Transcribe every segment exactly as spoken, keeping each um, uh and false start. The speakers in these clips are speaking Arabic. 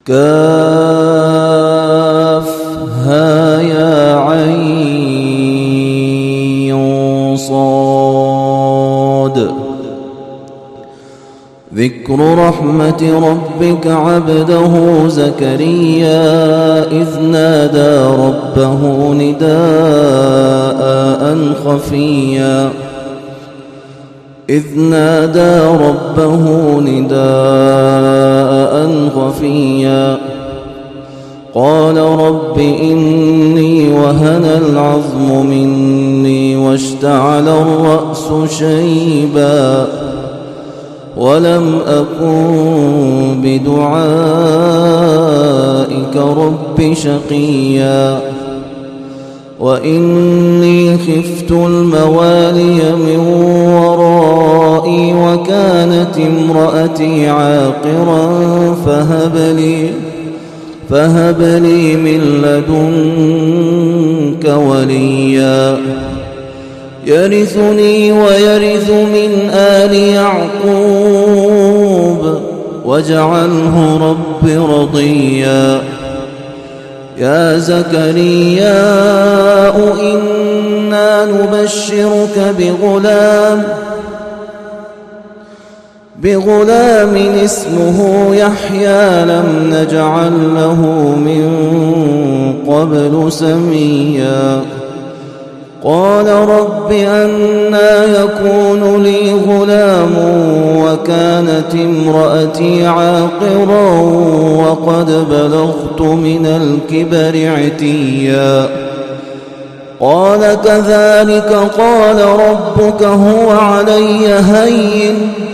كافها يا عين صاد. ذكر رحمة ربك عبده زكريا إذ نادى ربه نداء خفيا إذ نادى ربه نداء خفيا قال رب إني وهن العظم مني واشتعل الرأس شيبا ولم أكن بدعائك رب شقيا وإني خفت الموالي من ورائي وكانت امرأتي عاقرا فهب لي فهب لي من لدنك وليا يرثني ويرث من آل يعقوب واجعله رب رضيا. يا زكريا إنا نبشرك بغلام بغلام اسمه يحيى لم نجعل له من قبل سميا. قال رب أنى يكون لي غلام وكانت امرأتي عاقرا وقد بلغت من الكبر عتيا. قال كذلك قال ربك هو علي هين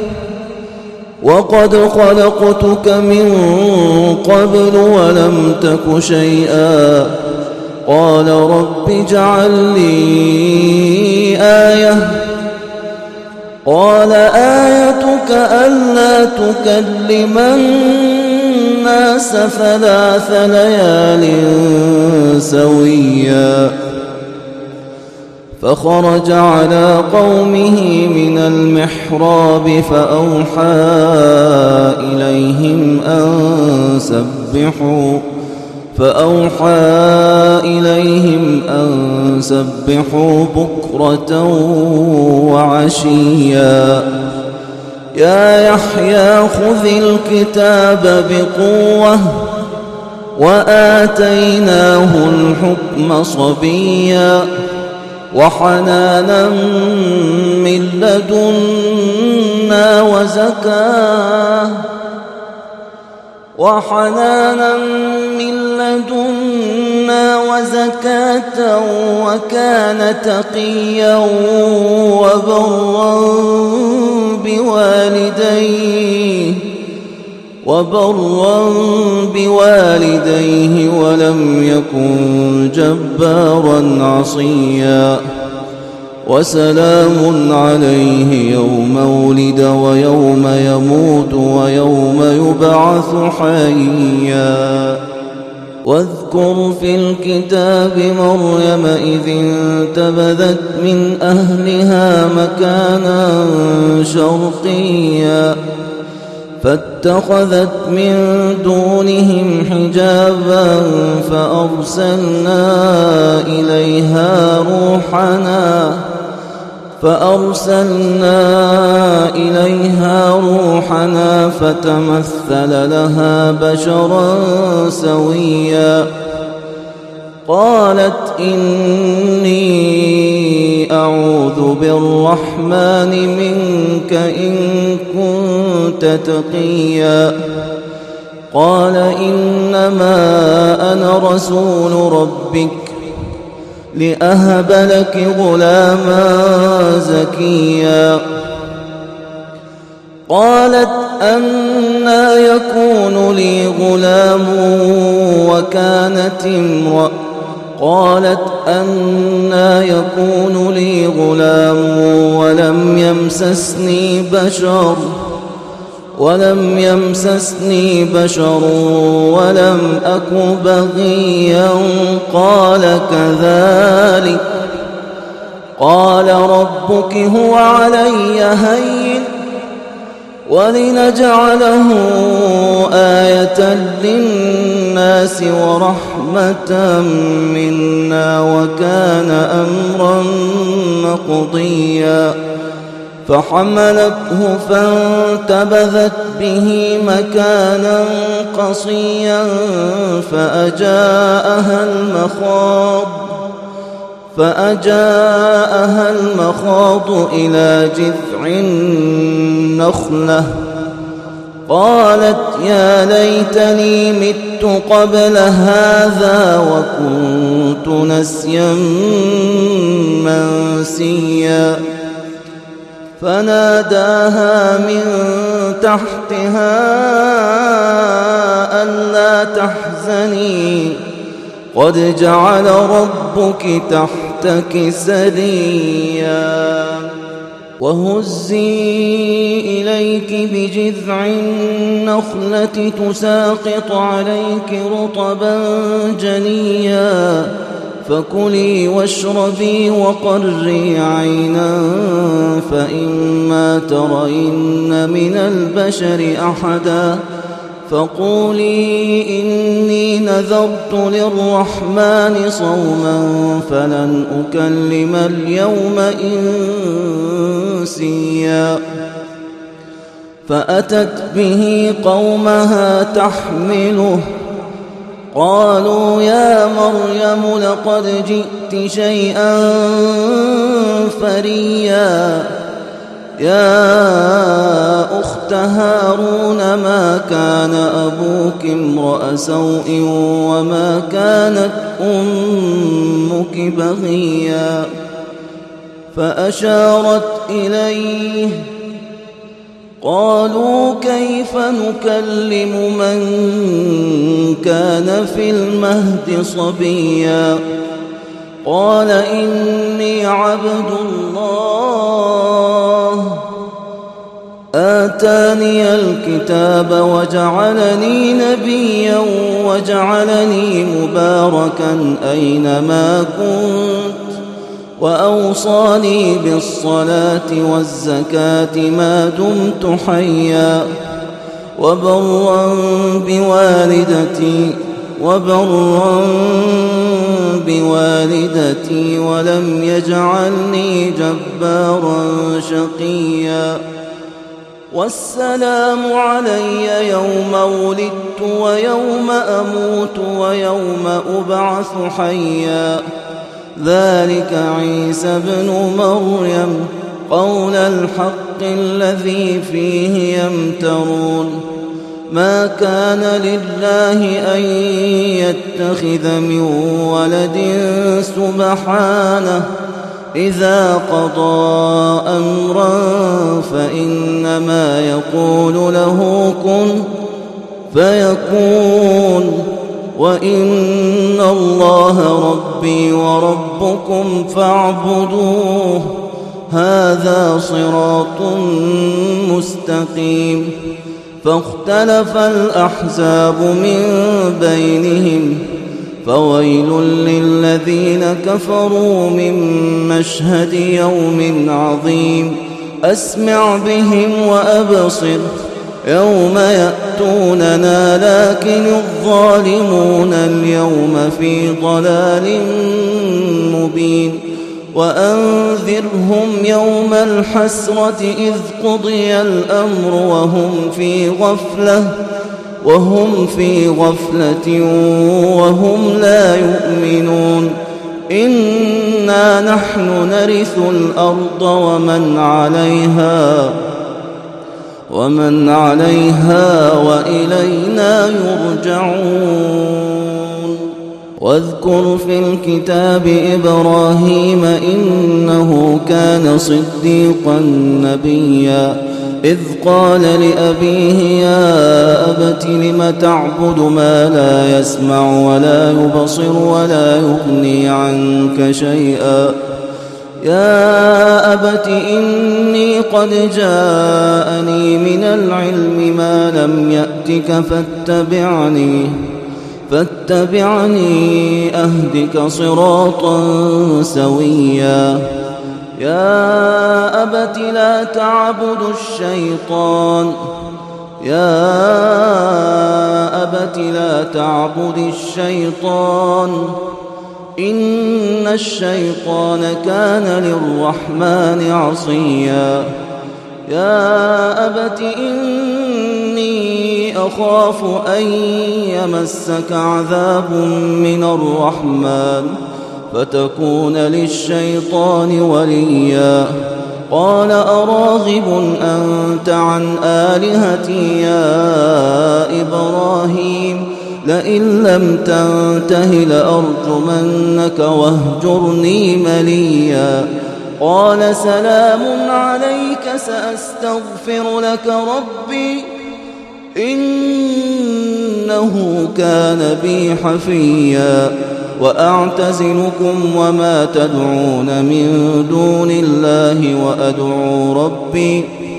وقد خلقتك من قبل ولم تك شيئا. قال رب اجعل لي آية قال آيتك ألا تكلم الناس ثلاث ليال سويا. فخرج على قومه من المحراب فأوحى إليهم أن سبحوا فأوحى إليهم أن سبحوا بكرة وعشيا. يا يحيى خذ الكتاب بقوة وآتيناه الحكم صبيا وحنانا من لدنا وزكاة وحنانا من لدنا وزكاة وكان تقيا وبرا بوالديه وبرا بوالديه ولم يكن جبارا عصيا. وسلام عليه يوم ولد ويوم يموت ويوم يبعث حيا. واذكر في الكتاب مريم إذ انتبذت من أهلها مكانا شرقيا فاتخذت من دونهم حجابا فأرسلنا إليها روحنا فأرسلنا إليها روحنا فتمثل لها بشرا سويا. قالت إني أعوذ بالرحمن منك إن كنت تقيا. قال إنما أنا رسول ربك لأهب لك غلاما زكيا. قالت أنى يكون لي غلام وكانت امرأة قالت أنى يكون لي غلام ولم يمسسني بشر ولم يمسسني بشر ولم أك بغيا. قال كذلك قال ربك هو علي هين ولنجعله آية للناس ورحمة منا وكان أمرا مقضيا فحملته فانتبذت به مكانا قصيا فأجاءها المخاض فأجاءها المخاض إلى جذع النخلة قالت يا ليتني مت قبل هذا وكنت نسيا منسيا فناداها من تحتها ألا تحزني قد جعل ربك تحتك سريا وهزي إليك بجذع النخلة تساقط عليك رطبا جنيا فكلي واشربي وقري عينا فإما ترين من البشر أحدا فقولي إني نذرت للرحمن صوما فلن أكلم اليوم إنسيا فأتت به قومها تحمله قالوا يا مريم لقد جئت شيئا فريا يا أخت هارون ما كان أبوك امرأ سوء وما كانت أمك بغيا فأشارت إليه قالوا كيف نكلم من كان في المهد صبيا قال إني عبد الله آتاني الكتاب وجعلني نبيا وجعلني مباركا أينما كنت وأوصاني بالصلاة والزكاة ما دمت حيا وبرا بوالدتي وبرا بوالدتي ولم يجعلني جبارا شقيا والسلام علي يوم ولدت ويوم أموت ويوم أبعث حيا ذلك عيسى ابن مريم قول الحق الذي فيه يمترون ما كان لله أن يتخذ من ولد سبحانه إذا قضى أمرا فإنما يقول له كن فيكون وإن الله ربي وربكم فاعبدوه هذا صراط مستقيم فاختلف الأحزاب من بينهم فويل للذين كفروا من مشهد يوم عظيم أسمع بهم وأبصر يوم يأتوننا لكن الظالمون اليوم في ضلال مبين وأنذرهم يوم الحسرة إذ قضي الأمر وهم في غفلة وهم في غفلة وهم لا يؤمنون إنا نحن نرث الأرض ومن عليها ومن عليها وإلينا يرجعون واذكر في الكتاب إبراهيم إنه كان صديقا نبيا إذ قال لأبيه يا أبت لم تعبد ما لا يسمع ولا يبصر ولا يغني عنك شيئا يا أبت إني قد جاءني من العلم ما لم يأتك فاتبعني فاتبعني أهدك صراطا سويا يا أبت لا تعبد الشيطان يا أبت لا تعبد الشيطان إن الشيطان كان للرحمن عصيا يا أبت إني أخاف أن يمسك عذاب من الرحمن فتكون للشيطان وليا قال أراغب أنت عن آلهتي يا إبراهيم لئن لم تنته لأرجمنك واهجرني مليا قال سلام عليك سأستغفر لك ربي إنه كان بي حفيا وأعتزلكم وما تدعون من دون الله وأدعو ربي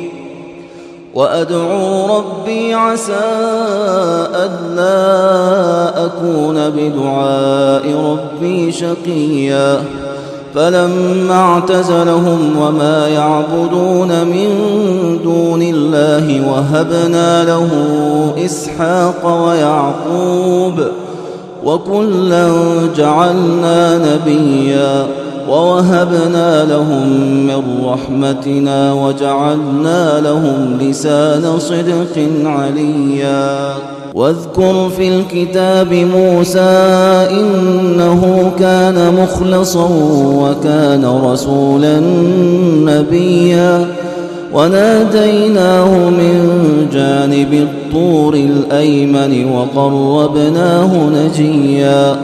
وأدعو ربي عسى ألا أكون بدعاء ربي شقيا فلما اعتزلهم وما يعبدون من دون الله وهبنا له إسحاق ويعقوب وكلا جعلنا نبيا ووهبنا لهم من رحمتنا وجعلنا لهم لسان صدق عليا واذكر في الكتاب موسى إنه كان مخلصا وكان رسولا نبيا وناديناه من جانب الطور الأيمن وقربناه نجيا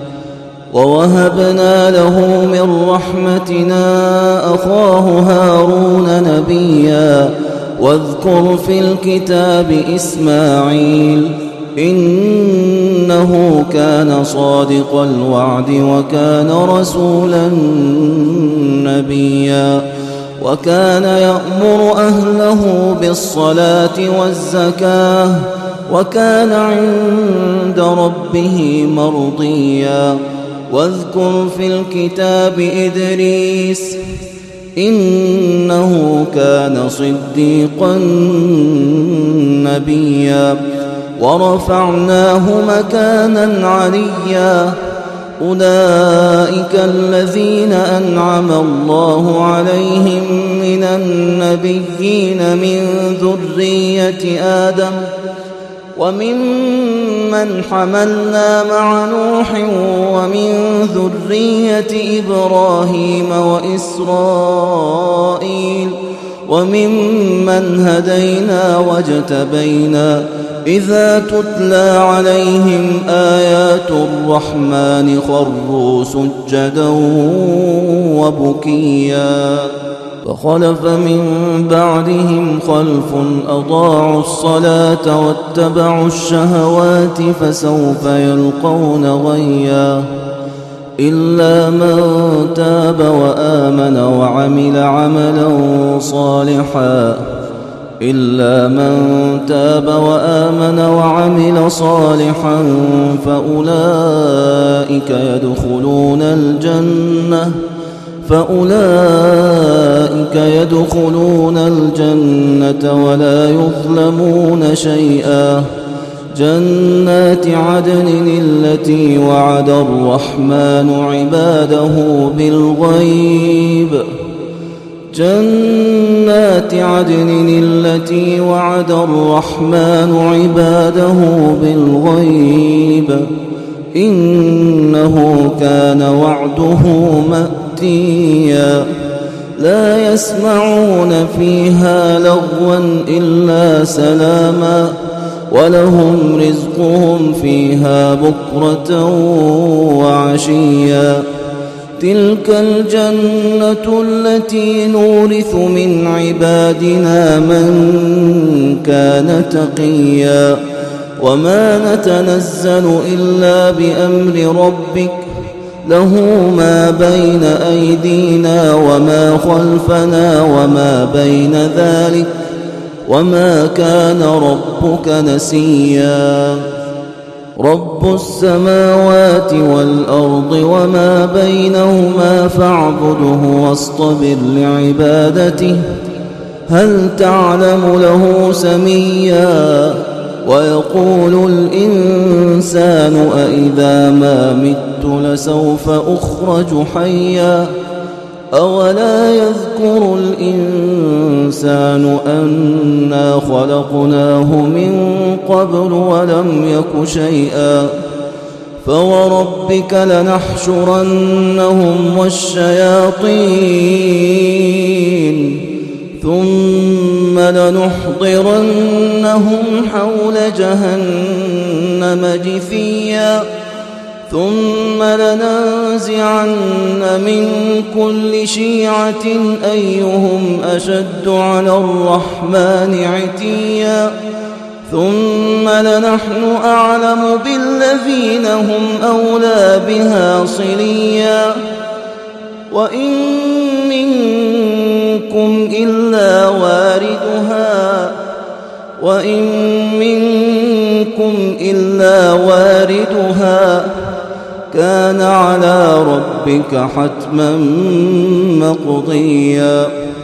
ووهبنا له من رحمتنا أخاه هارون نبيا واذكر في الكتاب إسماعيل إنه كان صادق الوعد وكان رسولا نبيا وكان يأمر أهله بالصلاة والزكاة وكان عند ربه مرضيا واذكر في الكتاب إدريس إنه كان صديقا نبيا ورفعناه مكانا عليا أولئك الذين أنعم الله عليهم من النبيين من ذرية آدم وممن حملنا مع نوح ومن ذرية إبراهيم وإسرائيل وممن هدينا واجتبينا إذا تتلى عليهم آيات الرحمن خروا سجدا وبكيا فخلف من بعدهم خلف أضاعوا الصلاة واتبعوا الشهوات فسوف يلقون غيا إلا من تاب وآمن وعمل عملا صالحا إلا من تاب وآمن وعمل صالحا فأولئك يدخلون الجنة فأولئك يدخلون الجنة ولا يظلمون شيئا جنات عدن التي وعد الرحمن عباده بالغيب جنات عدن التي وعد الرحمن عباده بالغيب إنه كان وعده مأتيا لا يسمعون فيها لغوا إلا سلاما ولهم رزقهم فيها بكرة وعشيا تلك الجنة التي نورث من عبادنا من كان تقيا وما نتنزل إلا بأمر ربك له ما بين أيدينا وما خلفنا وما بين ذلك وما كان ربك نسيا رب السماوات والأرض وما بينهما فاعبده واصطبر لعبادته هل تعلم له سميا ويقول الإنسان أإذا ما مت لسوف أخرج حيا أولا يذكر الإنسان أنا خلقناه من قبل ولم يك شيئا فوربك لنحشرنهم والشياطين ثم لنحضرنهم حول جهنم جثيا ثم لننزعن من كل شيعة أيهم أشد على الرحمن عتيا ثم لنحن أعلم بالذين هم أولى بها صليا وإن منكم إلا واردها وإن منكم إلا واردها كان على ربك حتما مقضيا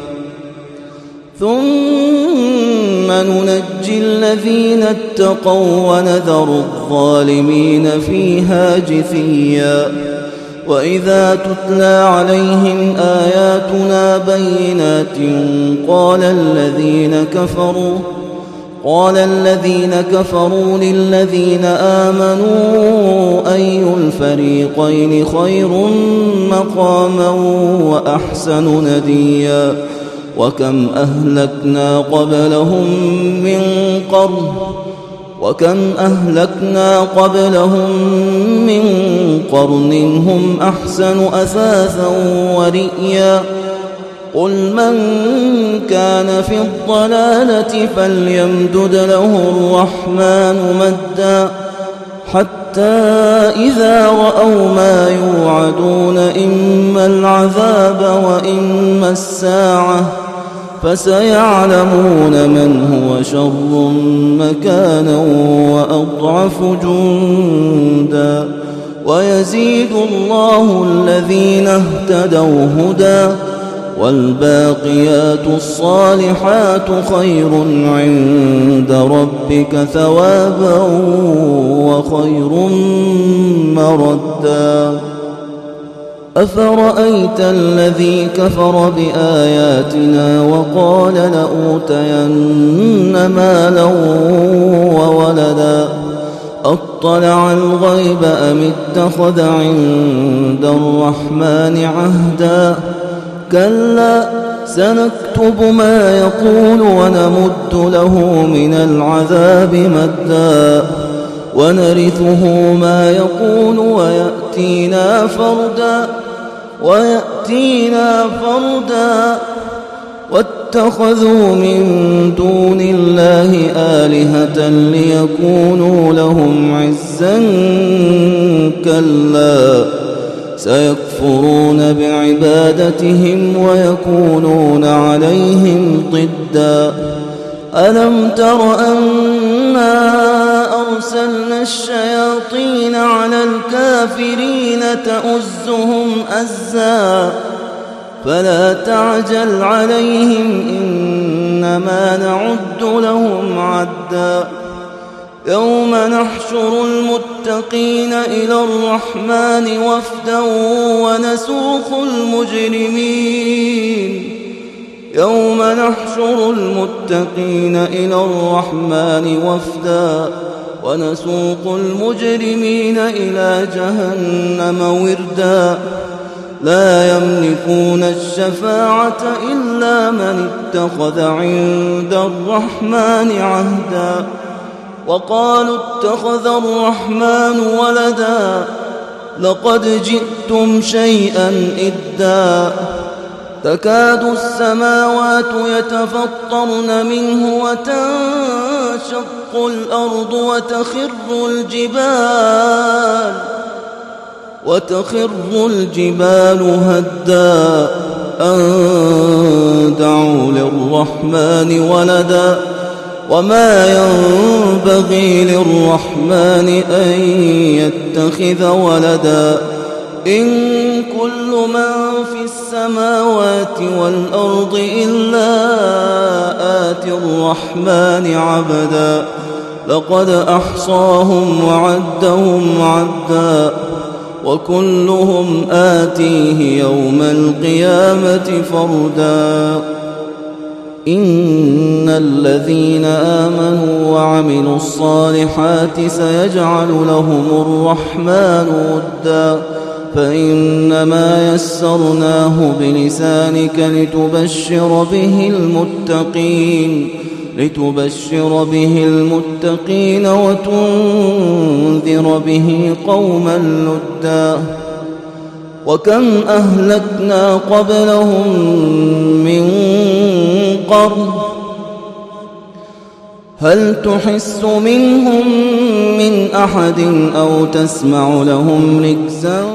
ثم ننجي الذين اتقوا ونذر الظالمين فيها جثيا وإذا تتلى عليهم آياتنا بينات قال الذين كفروا قال الذين كفروا للذين آمنوا أي الفريقين خير مقاما وأحسن نديا وكم أهلكنا قبلهم من قرن وكم أهلكنا قبلهم من قرن هم أحسن أثاثا ورئيا قل من كان في الضلالة فليمدد له الرحمن مدا حتى إذا رأوا ما يوعدون إما العذاب وإما الساعة فسيعلمون من هو شر مكانا وأضعف جندا ويزيد الله الذين اهتدوا هدى والباقيات الصالحات خير عند ربك ثوابا وخير مردا أفرأيت الذي كفر بآياتنا وقال لأوتين مالا وولدا أطلع الغيب أم اتخذ عند الرحمن عهدا كلا سنكتب ما يقول ونمد له من العذاب مدا ونرثه ما يقول ويأتينا فردا ويأتينا فردا واتخذوا من دون الله آلهة ليكونوا لهم عزا كلا سيكفرون بعبادتهم ويكونون عليهم ضدا ألم تر أنا أرسلنا الشياطين على الكافرين تؤزهم أزا فلا تعجل عليهم إنما نعد لهم عدا يوم نحشر المتقين إلى الرحمن وفدا ونسوق المجرمين يوم نحشر المتقين إلى الرحمن وفدا ونسوق المجرمين إلى جهنم وردا لا يملكون الشفاعة إلا من اتخذ عند الرحمن عهدا وقالوا اتخذ الرحمن ولدا لقد جئتم شيئا إدا تكاد السماوات يتفطرن منه وتنشق الأرض وتخر الجبال وتخر الجبال هدا أن دعوا للرحمن ولدا وما ينبغي للرحمن أن يتخذ ولدا إن كل من في السماوات والأرض إلا آتي الرحمن عبدا لقد أحصاهم وعدهم عدا وكلهم آتيه يوم القيامة فردا إن الذين آمنوا وعملوا الصالحات سيجعل لهم الرحمن ودا فإنما يسرناه بلسانك لتبشر به المتقين لتبشر به المتقين وتنذر به قوما لدا وكم أهلكنا قبلهم من قرن هل تحس منهم من أحد أو تسمع لهم ركزا